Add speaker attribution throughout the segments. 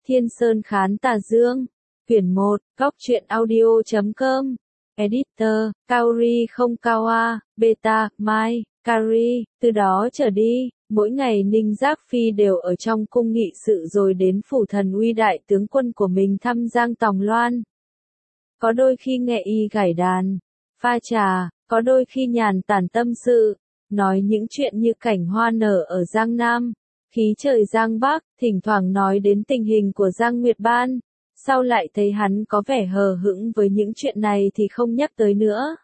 Speaker 1: Thiên Sơn Khán Tà Dương. Quyển 1, Góc truyện audio.com. Editor, Kaori không Kawa, Beta, Mai, Kari. Từ đó trở đi, mỗi ngày Ninh Giác Phi đều ở trong cung nghị sự rồi đến phủ thần uy đại tướng quân của mình thăm Giang Tòng Loan. Có đôi khi nghe y gảy đàn, pha trà, có đôi khi nhàn tản tâm sự, nói những chuyện như cảnh hoa nở ở Giang Nam, khí trời Giang Bắc, thỉnh thoảng nói đến tình hình của Giang Nguyệt Ban. Sau lại thấy hắn có vẻ hờ hững với những chuyện này thì không nhắc tới nữa.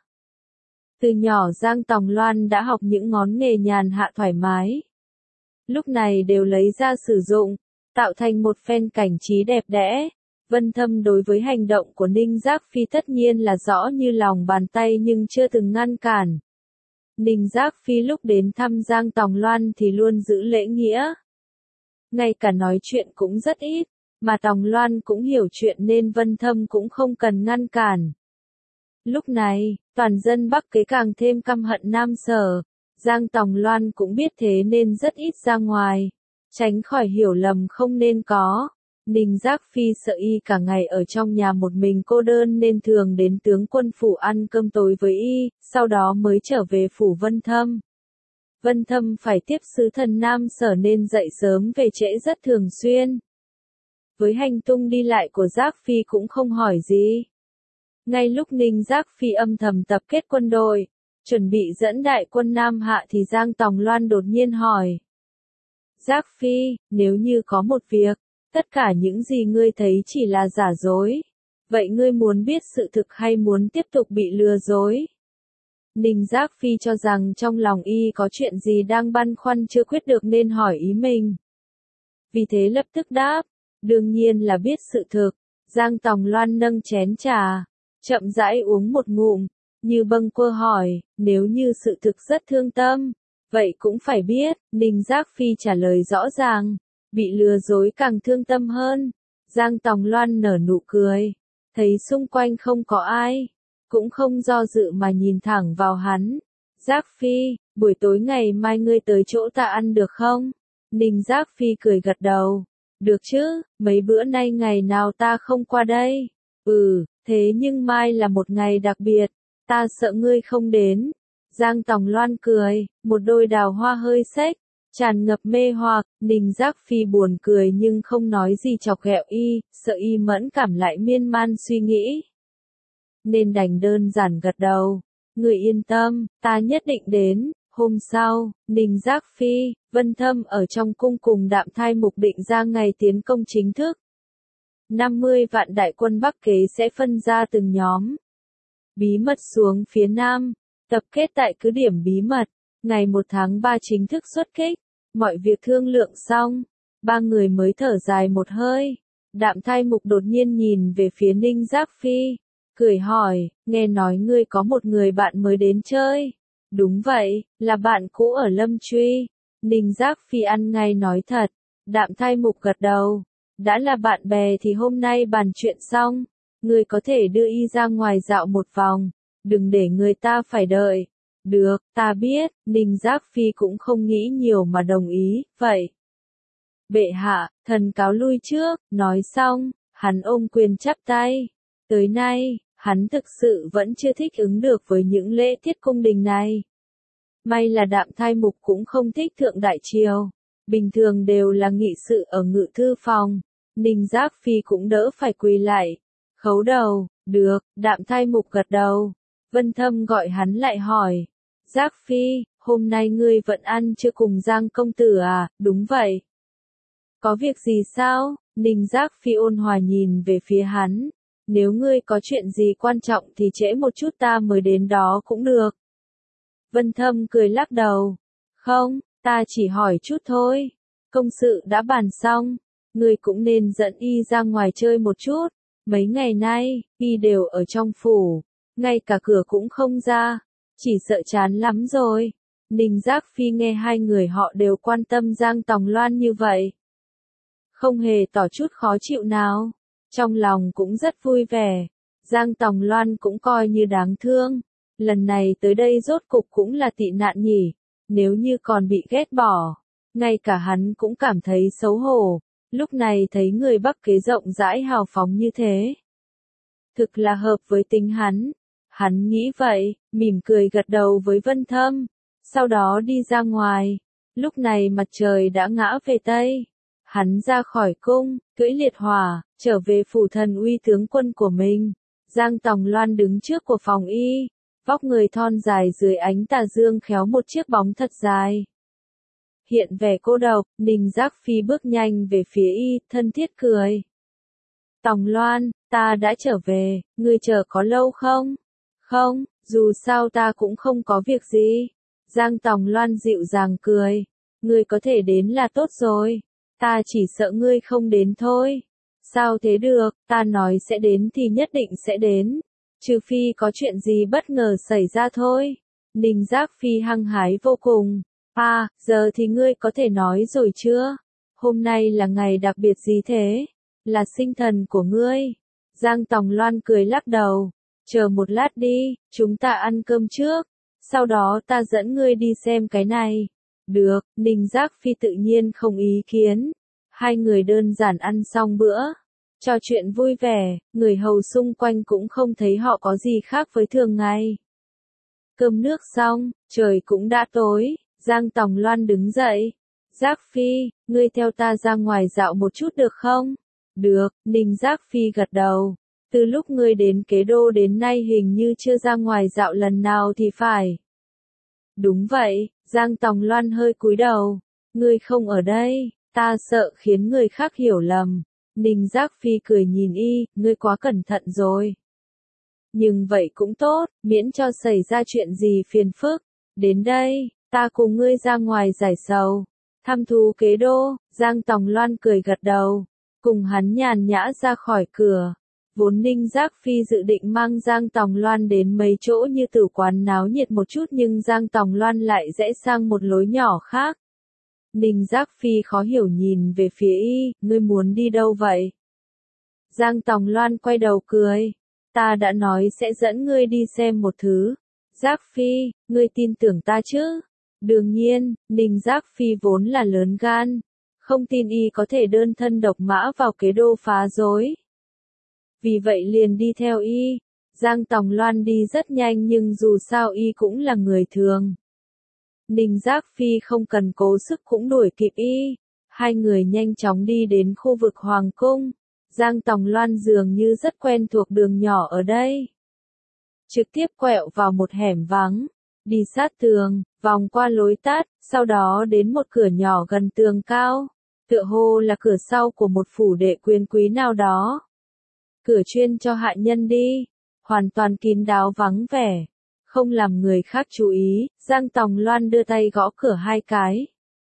Speaker 1: Từ nhỏ Giang Tòng Loan đã học những ngón nghề nhàn hạ thoải mái. Lúc này đều lấy ra sử dụng, tạo thành một phen cảnh trí đẹp đẽ. Vân Thâm đối với hành động của Ninh Giác Phi tất nhiên là rõ như lòng bàn tay nhưng chưa từng ngăn cản. Ninh Giác Phi lúc đến thăm Giang Tòng Loan thì luôn giữ lễ nghĩa. Ngay cả nói chuyện cũng rất ít, mà Tòng Loan cũng hiểu chuyện nên Vân Thâm cũng không cần ngăn cản. Lúc này, toàn dân Bắc Kế càng thêm căm hận Nam Sở. Giang Tòng Loan cũng biết thế nên rất ít ra ngoài, tránh khỏi hiểu lầm không nên có. Ninh Giác Phi sợ y cả ngày ở trong nhà một mình cô đơn nên thường đến tướng quân phủ ăn cơm tối với y, sau đó mới trở về phủ Vân Thâm. Vân Thâm phải tiếp sứ thần Nam Sở nên dậy sớm về trễ rất thường xuyên. Với hành tung đi lại của Giác Phi cũng không hỏi gì. Ngay lúc Ninh Giác Phi âm thầm tập kết quân đội, chuẩn bị dẫn đại quân Nam Hạ thì Giang Tòng Loan đột nhiên hỏi. Giác Phi, nếu như có một việc, tất cả những gì ngươi thấy chỉ là giả dối, vậy ngươi muốn biết sự thực hay muốn tiếp tục bị lừa dối? Ninh Giác Phi cho rằng trong lòng y có chuyện gì đang băn khoăn chưa quyết được nên hỏi ý mình. Vì thế lập tức đáp, đương nhiên là biết sự thực. Giang Tòng Loan nâng chén trà, chậm rãi uống một ngụm, như bâng quơ hỏi, nếu như sự thực rất thương tâm, vậy cũng phải biết. Ninh Giác Phi trả lời rõ ràng, bị lừa dối càng thương tâm hơn. Giang Tòng Loan nở nụ cười, thấy xung quanh không có ai, cũng không do dự mà nhìn thẳng vào hắn. Giác Phi, buổi tối ngày mai ngươi tới chỗ ta ăn được không? Ninh Giác Phi cười gật đầu. Được chứ, mấy bữa nay ngày nào ta không qua đây? Thế nhưng mai là một ngày đặc biệt, ta sợ ngươi không đến. Giang Tòng Loan cười, một đôi đào hoa hơi xếch, tràn ngập mê hoặc. Ninh Giác Phi buồn cười nhưng không nói gì chọc ghẹo y, sợ y mẫn cảm lại miên man suy nghĩ. Nên đành đơn giản gật đầu, người yên tâm, ta nhất định đến. Hôm sau, Ninh Giác Phi, Vân Thâm ở trong cung cùng Đạm Thai Mục định ra ngày tiến công chính thức. 50 vạn đại quân Bắc Kế sẽ phân ra từng nhóm, bí mật xuống phía Nam, tập kết tại cứ điểm bí mật. Ngày 1 tháng 3 chính thức xuất kích. Mọi việc thương lượng xong, ba người mới thở dài một hơi. Đạm Thai Mục đột nhiên nhìn về phía Ninh Giác Phi, cười hỏi, nghe nói ngươi có một người bạn mới đến chơi. Đúng vậy, là bạn cũ ở Lâm Truy. Ninh Giác Phi ăn ngay nói thật. Đạm Thai Mục gật đầu. Đã là bạn bè thì hôm nay bàn chuyện xong. Ngươi có thể đưa y ra ngoài dạo một vòng. Đừng để người ta phải đợi. Được, ta biết. Ninh Giác Phi cũng không nghĩ nhiều mà đồng ý. Vậy. Bệ hạ, thần cáo lui trước. Nói xong, hắn ôm quyền chắp tay. Tới nay, hắn thực sự vẫn chưa thích ứng được với những lễ tiết cung đình này. May là Đạm Thai Mục cũng không thích thượng đại triều. Bình thường đều là nghị sự ở ngự thư phòng. Ninh Giác Phi cũng đỡ phải quỳ lại. Khấu đầu, được. Đạm Thai Mục gật đầu. Vân Thâm gọi hắn lại hỏi. Giác Phi, hôm nay ngươi vẫn ăn chưa cùng Giang công tử à? Đúng vậy. Có việc gì sao? Ninh Giác Phi ôn hòa nhìn về phía hắn. Nếu ngươi có chuyện gì quan trọng thì trễ một chút ta mới đến đó cũng được. Vân Thâm cười lắc đầu. Không, ta chỉ hỏi chút thôi. Công sự đã bàn xong, ngươi cũng nên dẫn y ra ngoài chơi một chút. Mấy ngày nay, y đều ở trong phủ, ngay cả cửa cũng không ra, chỉ sợ chán lắm rồi. Ninh Giác Phi nghe hai người họ đều quan tâm Giang Tòng Loan như vậy, không hề tỏ chút khó chịu nào, trong lòng cũng rất vui vẻ. Giang Tòng Loan cũng coi như đáng thương, lần này tới đây rốt cục cũng là tị nạn nhỉ, nếu như còn bị ghét bỏ, ngay cả hắn cũng cảm thấy xấu hổ. Lúc này thấy người Bắc Kế rộng rãi hào phóng như thế. Thực là hợp với tính hắn. Hắn nghĩ vậy, mỉm cười gật đầu với Vân Thâm. Sau đó đi ra ngoài. Lúc này mặt trời đã ngã về Tây. Hắn ra khỏi cung, cưỡi liệt hỏa, trở về phủ thần uy tướng quân của mình. Giang Tòng Loan đứng trước của phòng y. Vóc người thon dài dưới ánh tà dương khéo một chiếc bóng thật dài. Hiện vẻ cô độc, Ninh Giác Phi bước nhanh về phía y, thân thiết cười. Tòng Loan, ta đã trở về, ngươi chờ có lâu không? Không, dù sao ta cũng không có việc gì. Giang Tòng Loan dịu dàng cười. Ngươi có thể đến là tốt rồi. Ta chỉ sợ ngươi không đến thôi. Sao thế được, ta nói sẽ đến thì nhất định sẽ đến. Trừ phi có chuyện gì bất ngờ xảy ra thôi. Ninh Giác Phi hăng hái vô cùng. À, giờ thì ngươi có thể nói rồi chưa? Hôm nay là ngày đặc biệt gì thế? Là sinh thần của ngươi. Giang Tòng Loan cười lắc đầu. Chờ một lát đi, chúng ta ăn cơm trước. Sau đó ta dẫn ngươi đi xem cái này. Được, Ninh Giác Phi tự nhiên không ý kiến. Hai người đơn giản ăn xong bữa. Trò chuyện vui vẻ, người hầu xung quanh cũng không thấy họ có gì khác với thường ngày. Cơm nước xong, trời cũng đã tối. Giang Tòng Loan đứng dậy. Giác Phi, ngươi theo ta ra ngoài dạo một chút được không? Được, Ninh Giác Phi gật đầu. Từ lúc ngươi đến Kế Đô đến nay hình như chưa ra ngoài dạo lần nào thì phải. Đúng vậy, Giang Tòng Loan hơi cúi đầu. Ngươi không ở đây, ta sợ khiến người khác hiểu lầm. Ninh Giác Phi cười nhìn y, ngươi quá cẩn thận rồi. Nhưng vậy cũng tốt, miễn cho xảy ra chuyện gì phiền phức. Đến đây, ta cùng ngươi ra ngoài giải sầu. Thăm thú Kế Đô, Giang Tòng Loan cười gật đầu. Cùng hắn nhàn nhã ra khỏi cửa. Vốn Ninh Giác Phi dự định mang Giang Tòng Loan đến mấy chỗ như tử quán náo nhiệt một chút nhưng Giang Tòng Loan lại rẽ sang một lối nhỏ khác. Ninh Giác Phi khó hiểu nhìn về phía y, ngươi muốn đi đâu vậy? Giang Tòng Loan quay đầu cười. Ta đã nói sẽ dẫn ngươi đi xem một thứ. Giác Phi, ngươi tin tưởng ta chứ? Đương nhiên, Ninh Giác Phi vốn là lớn gan. Không tin y có thể đơn thân độc mã vào Kế Đô phá rối. Vì vậy liền đi theo y. Giang Tòng Loan đi rất nhanh nhưng dù sao y cũng là người thường. Ninh Giác Phi không cần cố sức cũng đuổi kịp y. Hai người nhanh chóng đi đến khu vực Hoàng Cung. Giang Tòng Loan dường như rất quen thuộc đường nhỏ ở đây. Trực tiếp quẹo vào một hẻm vắng. Đi sát tường, vòng qua lối tắt, sau đó đến một cửa nhỏ gần tường cao. Tựa hồ là cửa sau của một phủ đệ quyền quý nào đó. Cửa chuyên cho hạ nhân đi. Hoàn toàn kín đáo vắng vẻ. Không làm người khác chú ý, Giang Tòng Loan đưa tay gõ cửa 2 cái.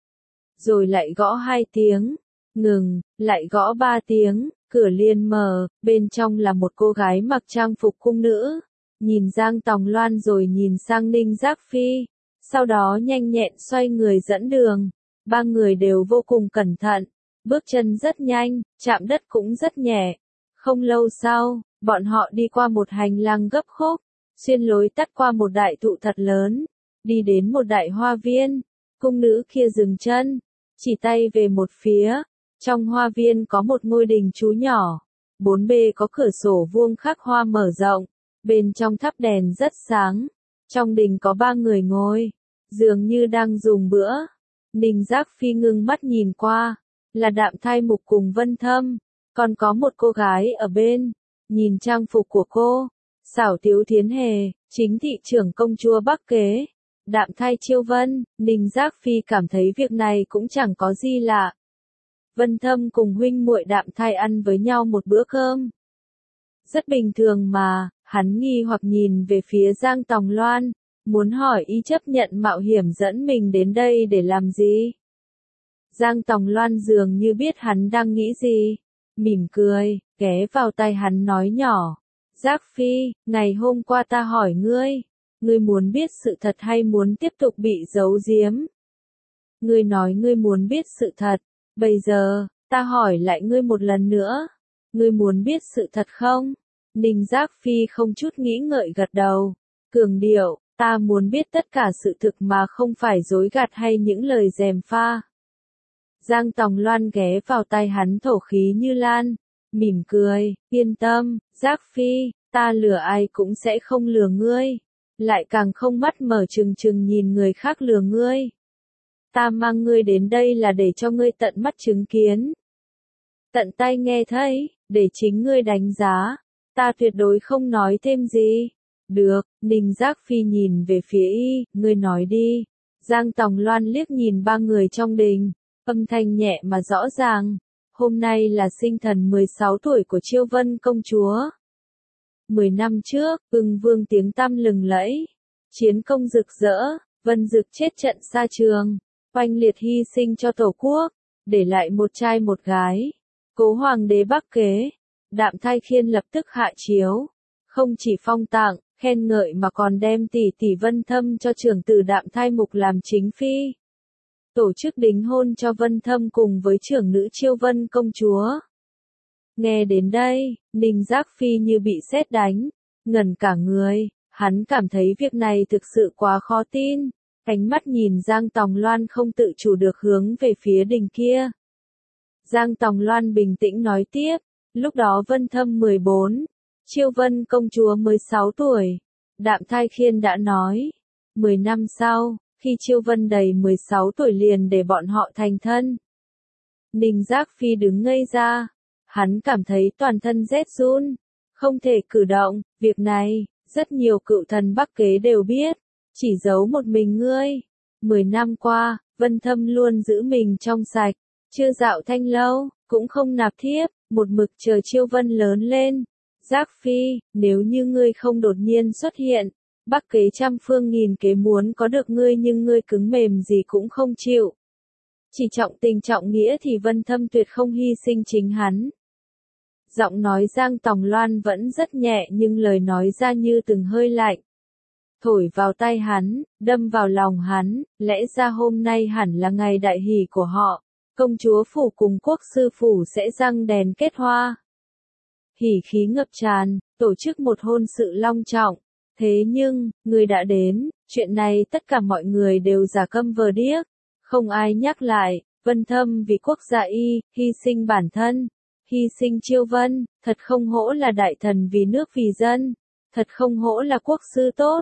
Speaker 1: Rồi lại gõ 2 tiếng. Ngừng, lại gõ 3 tiếng, cửa liền mở, bên trong là một cô gái mặc trang phục cung nữ. Nhìn Giang Tòng Loan rồi nhìn sang Ninh Giác Phi. Sau đó nhanh nhẹn xoay người dẫn đường. 3 người đều vô cùng cẩn thận. Bước chân rất nhanh, chạm đất cũng rất nhẹ. Không lâu sau, bọn họ đi qua một hành lang gấp khúc. Xuyên lối tắt qua một đại thụ thật lớn. Đi đến một đại hoa viên. Cung nữ kia dừng chân. Chỉ tay về một phía. Trong hoa viên có một ngôi đình chú nhỏ. 4 bề có cửa sổ vuông khắc hoa mở rộng. Bên trong thắp đèn rất sáng. Trong đình có 3 người ngồi. Dường như đang dùng bữa. Ninh Giác Phi ngưng mắt nhìn qua. Là Đạm Thai Mục cùng Vân Thâm. Còn có một cô gái ở bên. Nhìn trang phục của cô. Xảo Tiếu Thiến Hề, chính thị trưởng công chúa Bắc Kế. Đạm Thai Chiêu Vân, Ninh Giác Phi cảm thấy việc này cũng chẳng có gì lạ. Vân Thâm cùng huynh muội Đạm Thai ăn với nhau một bữa cơm. Rất bình thường mà, hắn nghi hoặc nhìn về phía Giang Tòng Loan, muốn hỏi y chấp nhận mạo hiểm dẫn mình đến đây để làm gì. Giang Tòng Loan dường như biết hắn đang nghĩ gì, mỉm cười, ghé vào tai hắn nói nhỏ. Giác Phi, ngày hôm qua ta hỏi ngươi muốn biết sự thật hay muốn tiếp tục bị giấu giếm? Ngươi nói ngươi muốn biết sự thật, bây giờ, ta hỏi lại ngươi một lần nữa. Ngươi muốn biết sự thật không? Ninh Giác Phi không chút nghĩ ngợi gật đầu. Cường điệu, ta muốn biết tất cả sự thực mà không phải dối gạt hay những lời gièm pha. Giang Tòng Loan ghé vào tai hắn thổ khí như lan, mỉm cười, yên tâm, Giác Phi, ta lừa ai cũng sẽ không lừa ngươi, lại càng không mắt mở trừng trừng nhìn người khác lừa ngươi. Ta mang ngươi đến đây là để cho ngươi tận mắt chứng kiến, tận tay nghe thấy, để chính ngươi đánh giá, ta tuyệt đối không nói thêm gì. Được, Ninh Giác Phi nhìn về phía y, ngươi nói đi. Giang Tòng Loan liếc nhìn ba người trong đình, âm thanh nhẹ mà rõ ràng. Hôm nay là sinh thần 16 tuổi của Chiêu Vân công chúa. 10 năm trước, Ưng Vương tiếng tăm lừng lẫy, chiến công rực rỡ, Vân Dực chết trận xa trường, oanh liệt hy sinh cho Tổ quốc, để lại một trai một gái. Cố hoàng đế Bắc Kế, Đạm Thai Khiên lập tức hạ chiếu, không chỉ phong tặng, khen ngợi mà còn đem tỷ tỷ Vân Thâm cho trưởng tử Đạm Thai Mục làm chính phi. Tổ chức đính hôn cho Vân Thâm cùng với trưởng nữ Chiêu Vân công chúa. Nghe đến đây, Ninh Giác Phi như bị sét đánh, ngẩn cả người, hắn cảm thấy việc này thực sự quá khó tin, ánh mắt nhìn Giang Tòng Loan không tự chủ được hướng về phía đình kia. Giang Tòng Loan bình tĩnh nói tiếp, lúc đó Vân Thâm 14, Chiêu Vân công chúa mới 6 tuổi. Đạm Thai Khiên đã nói, 10 năm sau, khi Chiêu Vân đầy 16 tuổi liền để bọn họ thành thân. Ninh Giác Phi đứng ngây ra, hắn cảm thấy toàn thân rét run, không thể cử động, việc này, rất nhiều cựu thần Bắc Kế đều biết, chỉ giấu một mình ngươi. 10 năm qua, Vân Thâm luôn giữ mình trong sạch, chưa dạo thanh lâu, cũng không nạp thiếp, một mực chờ Chiêu Vân lớn lên. Giác Phi, nếu như ngươi không đột nhiên xuất hiện, Bắc Kế trăm phương nghìn kế muốn có được ngươi nhưng ngươi cứng mềm gì cũng không chịu. Chỉ trọng tình trọng nghĩa thì Vân Thâm tuyệt không hy sinh chính hắn. Giọng nói Giang Tòng Loan vẫn rất nhẹ nhưng lời nói ra như từng hơi lạnh. Thổi vào tay hắn, đâm vào lòng hắn, lẽ ra hôm nay hẳn là ngày đại hỷ của họ. Công chúa phủ cùng quốc sư phủ sẽ răng đèn kết hoa. Hỉ khí ngập tràn, tổ chức một hôn sự long trọng. Thế nhưng, người đã đến, chuyện này tất cả mọi người đều giả câm vờ điếc. Không ai nhắc lại, Vân Thâm vì quốc gia y, hy sinh bản thân, hy sinh Chiêu Vân, thật không hổ là đại thần vì nước vì dân, thật không hổ là quốc sư tốt.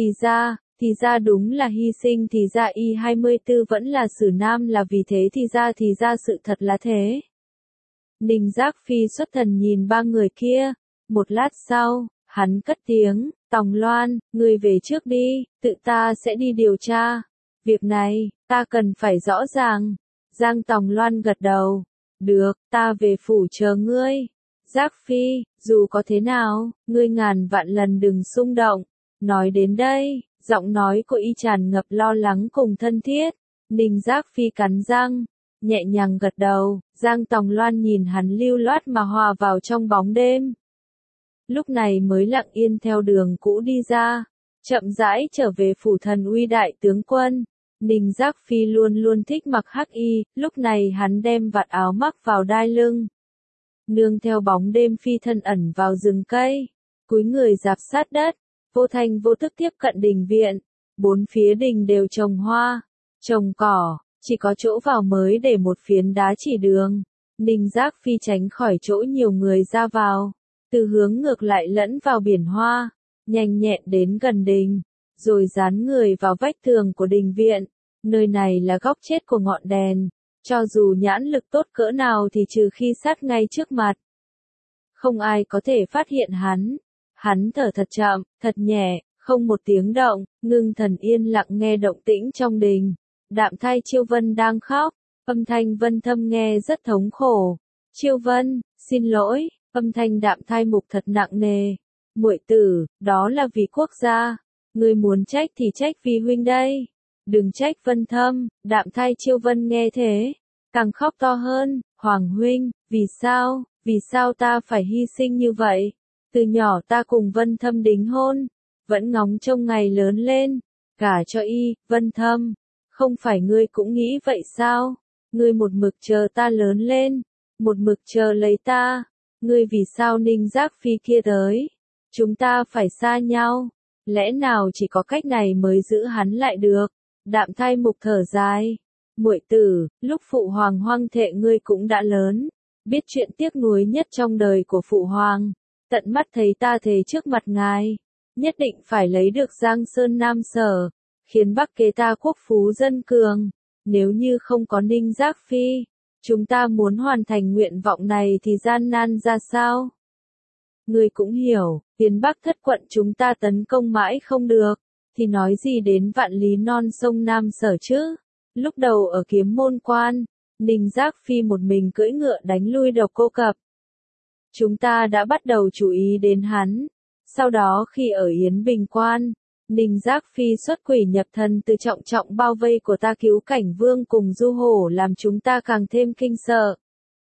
Speaker 1: Thì ra đúng là hy sinh, thì ra y 24 vẫn là Sử Nam là vì thế, thì ra sự thật là thế. Ninh Giác Phi xuất thần nhìn ba người kia, một lát sau, hắn cất tiếng, Tòng Loan, ngươi về trước đi, tự ta sẽ đi điều tra. Việc này, ta cần phải rõ ràng. Giang Tòng Loan gật đầu, được, ta về phủ chờ ngươi. Giác Phi, dù có thế nào, ngươi ngàn vạn lần đừng xung động. Nói đến đây, giọng nói của y tràn ngập lo lắng cùng thân thiết. Ninh Giác Phi cắn răng, nhẹ nhàng gật đầu. Giang Tòng Loan nhìn hắn lưu loát mà hòa vào trong bóng đêm. Lúc này mới lặng yên theo đường cũ đi ra, chậm rãi trở về phủ Thần Uy đại tướng quân. Ninh Giác Phi luôn luôn thích mặc hắc y, lúc này hắn đem vạt áo mắc vào đai lưng. Nương theo bóng đêm phi thân ẩn vào rừng cây, cúi người rạp sát đất, vô thanh vô tức tiếp cận đình viện. Bốn phía đình đều trồng hoa, trồng cỏ, chỉ có chỗ vào mới để một phiến đá chỉ đường. Ninh Giác Phi tránh khỏi chỗ nhiều người ra vào, từ hướng ngược lại lẫn vào biển hoa, nhanh nhẹn đến gần đình, rồi dán người vào vách tường của đình viện. Nơi này là góc chết của ngọn đèn, cho dù nhãn lực tốt cỡ nào thì trừ khi sát ngay trước mặt, không ai có thể phát hiện hắn. Hắn thở thật chậm, thật nhẹ, không một tiếng động, ngưng thần yên lặng nghe động tĩnh trong đình. Đạm Thai Chiêu Vân đang khóc, âm thanh Vân Thâm nghe rất thống khổ. Chiêu Vân, xin lỗi, âm thanh Đạm Thai Mục thật nặng nề. Muội tử, đó là vì quốc gia, ngươi muốn trách thì trách vì huynh đây. Đừng trách Vân Thâm. Đạm Thai Chiêu Vân nghe thế, càng khóc to hơn. Hoàng huynh, vì sao ta phải hy sinh như vậy? Từ nhỏ ta cùng Vân Thâm đính hôn, vẫn ngóng trông ngày lớn lên, gả cho y. Vân Thâm, không phải ngươi cũng nghĩ vậy sao? Ngươi một mực chờ ta lớn lên, một mực chờ lấy ta. Ngươi vì sao Ninh Giác Phi kia tới? Chúng ta phải xa nhau. Lẽ nào chỉ có cách này mới giữ hắn lại được? Đạm Thai Mục thở dài. Muội tử, lúc phụ hoàng hoang thệ ngươi cũng đã lớn, biết chuyện tiếc nuối nhất trong đời của phụ hoàng, tận mắt thấy ta thề trước mặt ngài, nhất định phải lấy được Giang Sơn Nam Sở, khiến Bắc kế ta quốc phú dân cường, nếu như không có Ninh Giác Phi, chúng ta muốn hoàn thành nguyện vọng này thì gian nan ra sao? Ngươi cũng hiểu, tiến Bắc thất quận chúng ta tấn công mãi không được, thì nói gì đến vạn lý non sông Nam Sở chứ? Lúc đầu ở Kiếm Môn Quan, Ninh Giác Phi một mình cưỡi ngựa đánh lui Độc Cô Cập. Chúng ta đã bắt đầu chú ý đến hắn. Sau đó khi ở Yến Bình Quan, Ninh Giác Phi xuất quỷ nhập thần từ trọng trọng bao vây của ta cứu Cảnh Vương cùng Du Hổ làm chúng ta càng thêm kinh sợ.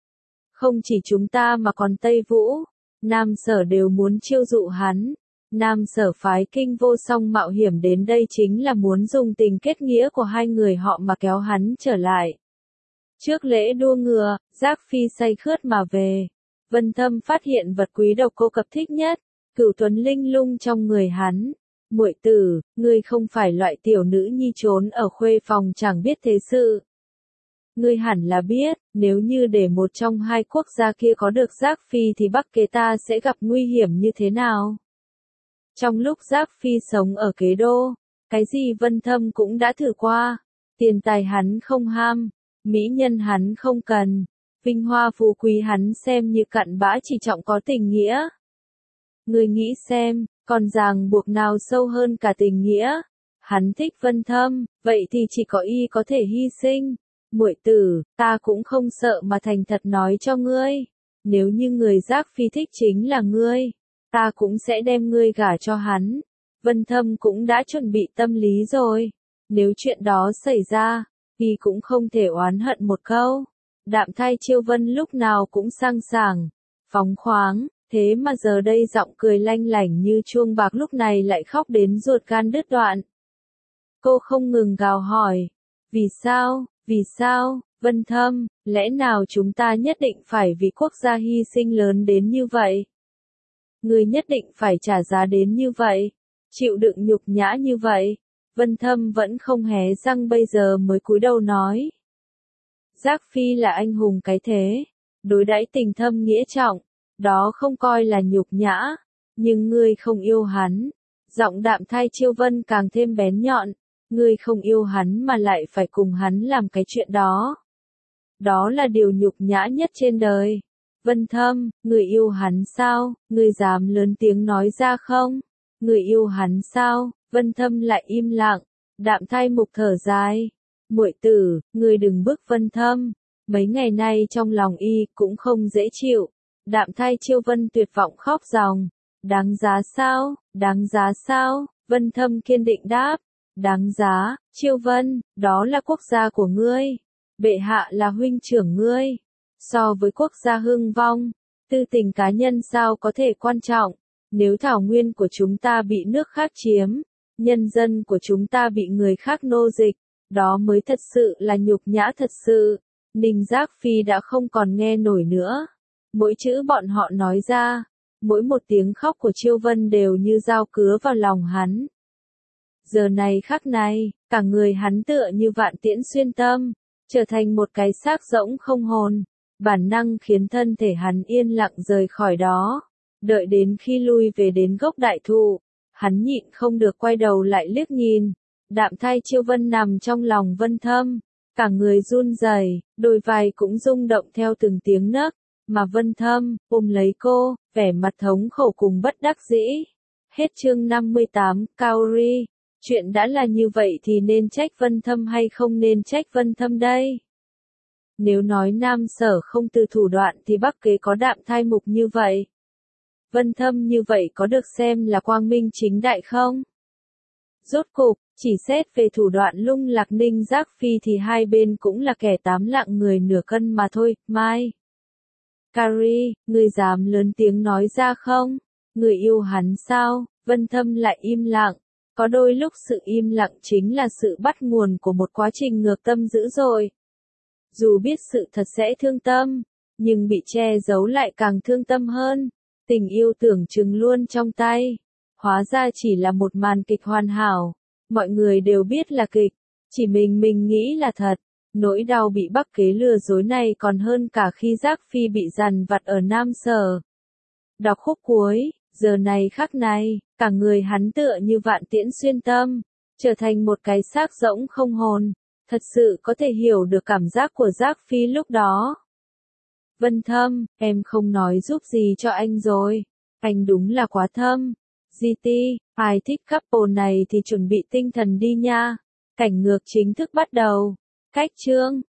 Speaker 1: Không chỉ chúng ta mà còn Tây Vũ, Nam Sở đều muốn chiêu dụ hắn. Nam Sở phái Kinh Vô Song mạo hiểm đến đây chính là muốn dùng tình kết nghĩa của hai người họ mà kéo hắn trở lại. Trước lễ đua ngựa, Giác Phi say khướt mà về. Vân Thâm phát hiện vật quý Độc Cô Cập thích nhất, Cửu Tuấn Linh Lung trong người hắn. Muội tử, ngươi không phải loại tiểu nữ nhi trốn ở khuê phòng chẳng biết thế sự. Ngươi hẳn là biết, nếu như để một trong hai quốc gia kia có được Giác Phi thì Bắc kế ta sẽ gặp nguy hiểm như thế nào. Trong lúc Giác Phi sống ở Kế Đô, cái gì Vân Thâm cũng đã thử qua. Tiền tài hắn không ham, mỹ nhân hắn không cần, vinh hoa phú quý hắn xem như cặn bã, chỉ trọng có tình nghĩa. Ngươi nghĩ xem, còn ràng buộc nào sâu hơn cả tình nghĩa? Hắn thích Vân Thâm, vậy thì chỉ có y có thể hy sinh. Muội tử, ta cũng không sợ mà thành thật nói cho ngươi, nếu như người Giác Phi thích chính là ngươi, ta cũng sẽ đem ngươi gả cho hắn. Vân Thâm cũng đã chuẩn bị tâm lý rồi, nếu chuyện đó xảy ra, y cũng không thể oán hận một câu. Đạm Thai Chiêu Vân lúc nào cũng sang sảng, phóng khoáng, thế mà giờ đây giọng cười lanh lảnh như chuông bạc lúc này lại khóc đến ruột gan đứt đoạn. Cô không ngừng gào hỏi, vì sao, Vân Thâm, lẽ nào chúng ta nhất định phải vì quốc gia hy sinh lớn đến như vậy? Ngươi nhất định phải trả giá đến như vậy, chịu đựng nhục nhã như vậy. Vân Thâm vẫn không hé răng, bây giờ mới cúi đầu nói. Giác Phi là anh hùng cái thế, đối đãi tình thâm nghĩa trọng, đó không coi là nhục nhã, nhưng ngươi không yêu hắn. Giọng Đạm Thai Chiêu Vân càng thêm bén nhọn, ngươi không yêu hắn mà lại phải cùng hắn làm cái chuyện đó. Đó là điều nhục nhã nhất trên đời. Vân Thâm, người yêu hắn sao? Ngươi dám lớn tiếng nói ra không? Người yêu hắn sao? Vân Thâm lại im lặng. Đạm Thai Mục thở dài. Muội tử, ngươi đừng bức Vân Thâm. Mấy ngày nay trong lòng y cũng không dễ chịu. Đạm Thai Chiêu Vân tuyệt vọng khóc ròng. Đáng giá sao? Đáng giá sao? Vân Thâm kiên định đáp. Đáng giá, Chiêu Vân, đó là quốc gia của ngươi. Bệ hạ là huynh trưởng ngươi. So với quốc gia hưng vong, tư tình cá nhân sao có thể quan trọng? Nếu thảo nguyên của chúng ta bị nước khác chiếm, nhân dân của chúng ta bị người khác nô dịch, đó mới thật sự là nhục nhã thật sự. Ninh Giác Phi đã không còn nghe nổi nữa. Mỗi chữ bọn họ nói ra, mỗi một tiếng khóc của Chiêu Vân đều như dao cứa vào lòng hắn. Giờ này khắc này, cả người hắn tựa như vạn tiễn xuyên tâm, trở thành một cái xác rỗng không hồn. Bản năng khiến thân thể hắn yên lặng rời khỏi đó. Đợi đến khi lui về đến gốc đại thụ, hắn nhịn không được quay đầu lại liếc nhìn. Đạm Thai Chiêu Vân nằm trong lòng Vân Thâm, cả người run rẩy, đôi vai cũng rung động theo từng tiếng nấc, mà Vân Thâm ôm lấy cô, vẻ mặt thống khổ cùng bất đắc dĩ. Hết chương 58, Kaori. Chuyện đã là như vậy thì nên trách Vân Thâm hay không nên trách Vân Thâm đây? Nếu nói Nam Sở không từ thủ đoạn thì Bắc kế có Đạm Thai Mục như vậy. Vân Thâm như vậy có được xem là quang minh chính đại không? Rốt cục, chỉ xét về thủ đoạn lung lạc Ninh Giác Phi thì hai bên cũng là kẻ tám lạng người nửa cân mà thôi. Mai Kari, ngươi dám lớn tiếng nói ra không? Ngươi yêu hắn sao? Vân Thâm lại im lặng. Có đôi lúc sự im lặng chính là sự bắt nguồn của một quá trình ngược tâm dữ dội. Dù biết sự thật sẽ thương tâm, nhưng bị che giấu lại càng thương tâm hơn. Tình yêu tưởng chừng luôn trong tay, hóa ra chỉ là một màn kịch hoàn hảo. Mọi người đều biết là kịch, chỉ mình nghĩ là thật. Nỗi đau bị Bắc Kế lừa dối này còn hơn cả khi Giác Phi bị dằn vặt ở Nam Sở. Đọc khúc cuối, giờ này khắc này, cả người hắn tựa như vạn tiễn xuyên tâm, trở thành một cái xác rỗng không hồn. Thật sự có thể hiểu được cảm giác của Giác Phi lúc đó. Vân Thâm, em không nói giúp gì cho anh rồi. Anh đúng là quá thâm. GT, ai thích couple này thì chuẩn bị tinh thần đi nha. Cảnh ngược chính thức bắt đầu. Cách chương